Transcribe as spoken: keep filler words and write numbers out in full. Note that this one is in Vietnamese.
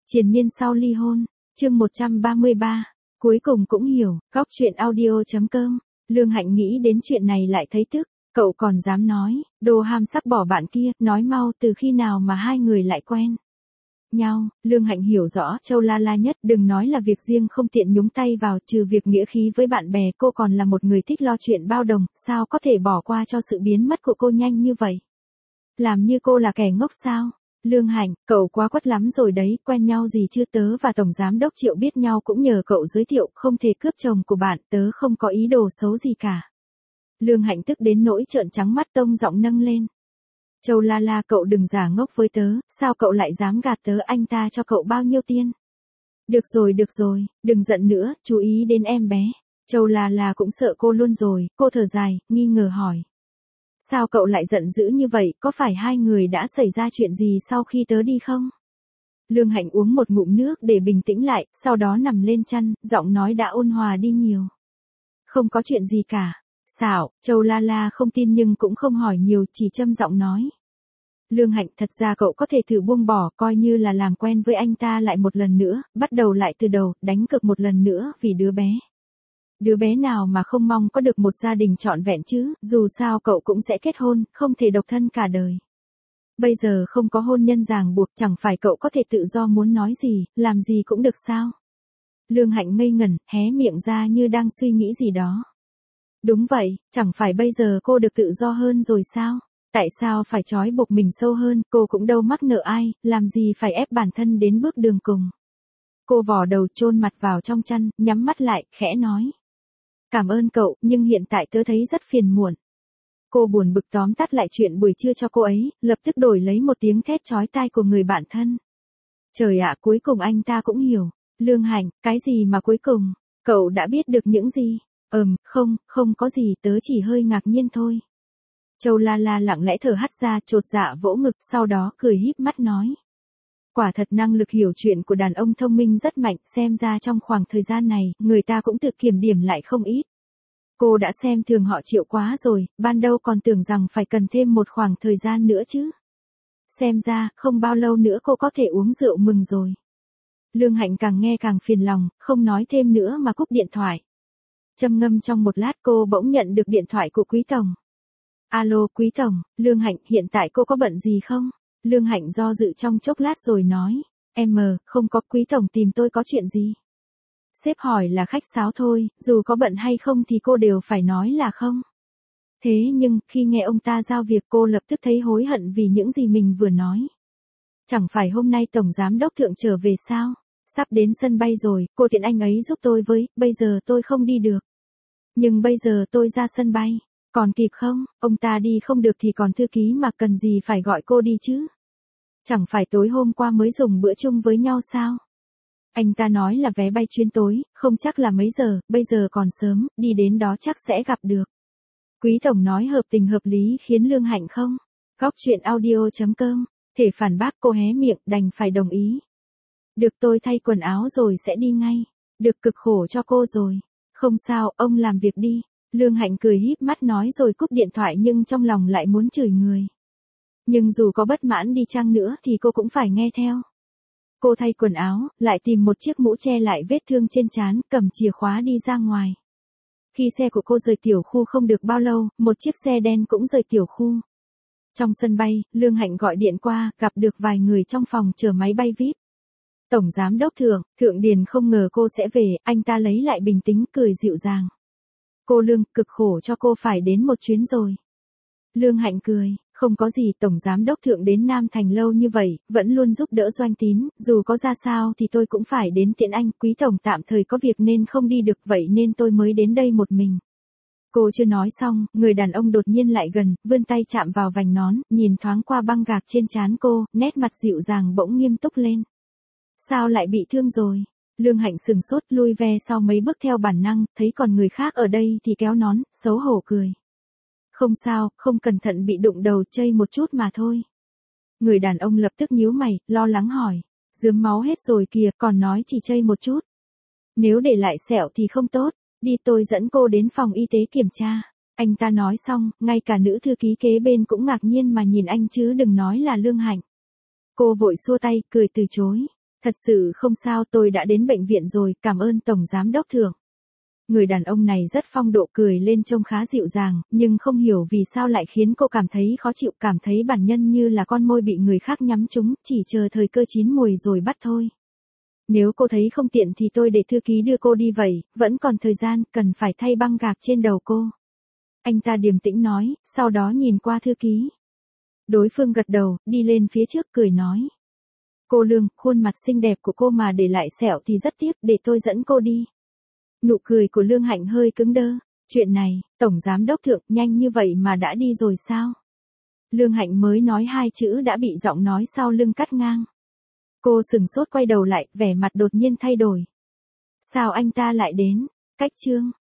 Triền miên sau ly hôn, chương một trăm ba mươi ba, cuối cùng cũng hiểu, góc chuyện audio.com, Lương Hạnh nghĩ đến chuyện này lại thấy tức, cậu còn dám nói, đồ ham sắp bỏ bạn kia, nói mau từ khi nào mà hai người lại quen nhau. Lương Hạnh hiểu rõ Châu La La nhất, đừng nói là việc riêng không tiện nhúng tay vào, trừ việc nghĩa khí với bạn bè, cô còn là một người thích lo chuyện bao đồng, sao có thể bỏ qua cho sự biến mất của cô nhanh như vậy. Làm như cô là kẻ ngốc sao? Lương Hạnh, cậu quá quất lắm rồi đấy, quen nhau gì chưa, tớ và Tổng Giám Đốc Triệu biết nhau cũng nhờ cậu giới thiệu, không thể cướp chồng của bạn, tớ không có ý đồ xấu gì cả. Lương Hạnh tức đến nỗi trợn trắng mắt, tông giọng nâng lên. Châu La La, cậu đừng giả ngốc với tớ, sao cậu lại dám gạt tớ, anh ta cho cậu bao nhiêu tiền? Được rồi được rồi, đừng giận nữa, chú ý đến em bé. Châu La La cũng sợ cô luôn rồi, cô thở dài, nghi ngờ hỏi. Sao cậu lại giận dữ như vậy, có phải hai người đã xảy ra chuyện gì sau khi tớ đi không? Lương Hạnh uống một ngụm nước để bình tĩnh lại, sau đó nằm lên chăn, giọng nói đã ôn hòa đi nhiều. Không có chuyện gì cả. Xảo, Châu La La không tin nhưng cũng không hỏi nhiều, chỉ châm giọng nói. Lương Hạnh, thật ra cậu có thể thử buông bỏ, coi như là làm quen với anh ta lại một lần nữa, bắt đầu lại từ đầu, đánh cược một lần nữa vì đứa bé. Đứa bé nào mà không mong có được một gia đình trọn vẹn chứ, dù sao cậu cũng sẽ kết hôn, không thể độc thân cả đời. Bây giờ không có hôn nhân ràng buộc, chẳng phải cậu có thể tự do muốn nói gì, làm gì cũng được sao? Lương Hạnh ngây ngẩn, hé miệng ra như đang suy nghĩ gì đó. Đúng vậy, chẳng phải bây giờ cô được tự do hơn rồi sao? Tại sao phải trói buộc mình sâu hơn, cô cũng đâu mắc nợ ai, làm gì phải ép bản thân đến bước đường cùng. Cô vò đầu chôn mặt vào trong chăn, nhắm mắt lại, khẽ nói. Cảm ơn cậu, nhưng hiện tại tớ thấy rất phiền muộn. Cô buồn bực tóm tắt lại chuyện buổi trưa cho cô ấy, lập tức đổi lấy một tiếng thét chói tai của người bạn thân. Trời ạ, cuối cùng anh ta cũng hiểu. Lương Hạnh, cái gì mà cuối cùng? Cậu đã biết được những gì? Ừm, không, không có gì, tớ chỉ hơi ngạc nhiên thôi. Châu La La lặng lẽ thở hắt ra, chột dạ vỗ ngực, sau đó cười híp mắt nói. Quả thật năng lực hiểu chuyện của đàn ông thông minh rất mạnh, xem ra trong khoảng thời gian này, người ta cũng tự kiểm điểm lại không ít. Cô đã xem thường họ Triệu quá rồi, ban đầu còn tưởng rằng phải cần thêm một khoảng thời gian nữa chứ. Xem ra, không bao lâu nữa cô có thể uống rượu mừng rồi. Lương Hạnh càng nghe càng phiền lòng, không nói thêm nữa mà cúp điện thoại. Châm ngâm trong một lát cô bỗng nhận được điện thoại của Quý Tổng. Alo Quý Tổng, Lương Hạnh, hiện tại cô có bận gì không? Lương Hạnh do dự trong chốc lát rồi nói, em mờ, không có, Quý Tổng tìm tôi có chuyện gì? Sếp hỏi là khách sáo thôi, dù có bận hay không thì cô đều phải nói là không. Thế nhưng, khi nghe ông ta giao việc cô lập tức thấy hối hận vì những gì mình vừa nói. Chẳng phải hôm nay Tổng Giám Đốc Thượng trở về sao? Sắp đến sân bay rồi, cô tiện anh ấy giúp tôi với, bây giờ tôi không đi được. Nhưng bây giờ tôi ra sân bay, còn kịp không? Ông ta đi không được thì còn thư ký mà cần gì phải gọi cô đi chứ? Chẳng phải tối hôm qua mới dùng bữa chung với nhau sao? Anh ta nói là vé bay chuyến tối, không chắc là mấy giờ, bây giờ còn sớm, đi đến đó chắc sẽ gặp được. Quý Tổng nói hợp tình hợp lý khiến Lương Hạnh không? Góc chuyện audio.com, thể phản bác, cô hé miệng, đành phải đồng ý. Được, tôi thay quần áo rồi sẽ đi ngay. Được, cực khổ cho cô rồi. Không sao, ông làm việc đi. Lương Hạnh cười híp mắt nói rồi cúp điện thoại nhưng trong lòng lại muốn chửi người. Nhưng dù có bất mãn đi chăng nữa thì cô cũng phải nghe theo. Cô thay quần áo, lại tìm một chiếc mũ che lại vết thương trên trán, cầm chìa khóa đi ra ngoài. Khi xe của cô rời tiểu khu không được bao lâu, một chiếc xe đen cũng rời tiểu khu. Trong sân bay, Lương Hạnh gọi điện qua, gặp được vài người trong phòng chờ máy bay vi ai pi. Tổng Giám Đốc Thượng, Thượng Điền không ngờ cô sẽ về, anh ta lấy lại bình tĩnh, cười dịu dàng. Cô Lương, cực khổ cho cô phải đến một chuyến rồi. Lương Hạnh cười, không có gì, Tổng Giám Đốc Thượng đến Nam Thành lâu như vậy, vẫn luôn giúp đỡ Doanh Tín, dù có ra sao thì tôi cũng phải đến tiện anh, Quý Tổng tạm thời có việc nên không đi được, vậy nên tôi mới đến đây một mình. Cô chưa nói xong, người đàn ông đột nhiên lại gần, vươn tay chạm vào vành nón, nhìn thoáng qua băng gạc trên trán cô, nét mặt dịu dàng bỗng nghiêm túc lên. Sao lại bị thương rồi? Lương Hạnh sừng sốt, lui ve sau mấy bước theo bản năng, thấy còn người khác ở đây thì kéo nón, xấu hổ cười. Không sao, không cẩn thận bị đụng đầu, chây một chút mà thôi. Người đàn ông lập tức nhíu mày, lo lắng hỏi. Rướm máu hết rồi kìa, còn nói chỉ chây một chút. Nếu để lại sẹo thì không tốt, đi tôi dẫn cô đến phòng y tế kiểm tra. Anh ta nói xong, ngay cả nữ thư ký kế bên cũng ngạc nhiên mà nhìn anh chứ đừng nói là Lương Hạnh. Cô vội xua tay, cười từ chối. Thật sự không sao, tôi đã đến bệnh viện rồi, cảm ơn Tổng Giám Đốc Thượng. Người đàn ông này rất phong độ, cười lên trông khá dịu dàng, nhưng không hiểu vì sao lại khiến cô cảm thấy khó chịu, cảm thấy bản nhân như là con mồi bị người khác nhắm trúng, chỉ chờ thời cơ chín mùi rồi bắt thôi. Nếu cô thấy không tiện thì tôi để thư ký đưa cô đi vậy, vẫn còn thời gian, cần phải thay băng gạc trên đầu cô. Anh ta điềm tĩnh nói, sau đó nhìn qua thư ký. Đối phương gật đầu, đi lên phía trước cười nói. Cô Lương, khuôn mặt xinh đẹp của cô mà để lại sẹo thì rất tiếc, để tôi dẫn cô đi. Nụ cười của Lương Hạnh hơi cứng đơ. Chuyện này, Tổng Giám Đốc Thượng, nhanh như vậy mà đã đi rồi sao? Lương Hạnh mới nói hai chữ đã bị giọng nói sau lưng cắt ngang. Cô sừng sốt quay đầu lại, vẻ mặt đột nhiên thay đổi. Sao anh ta lại đến? Cách chương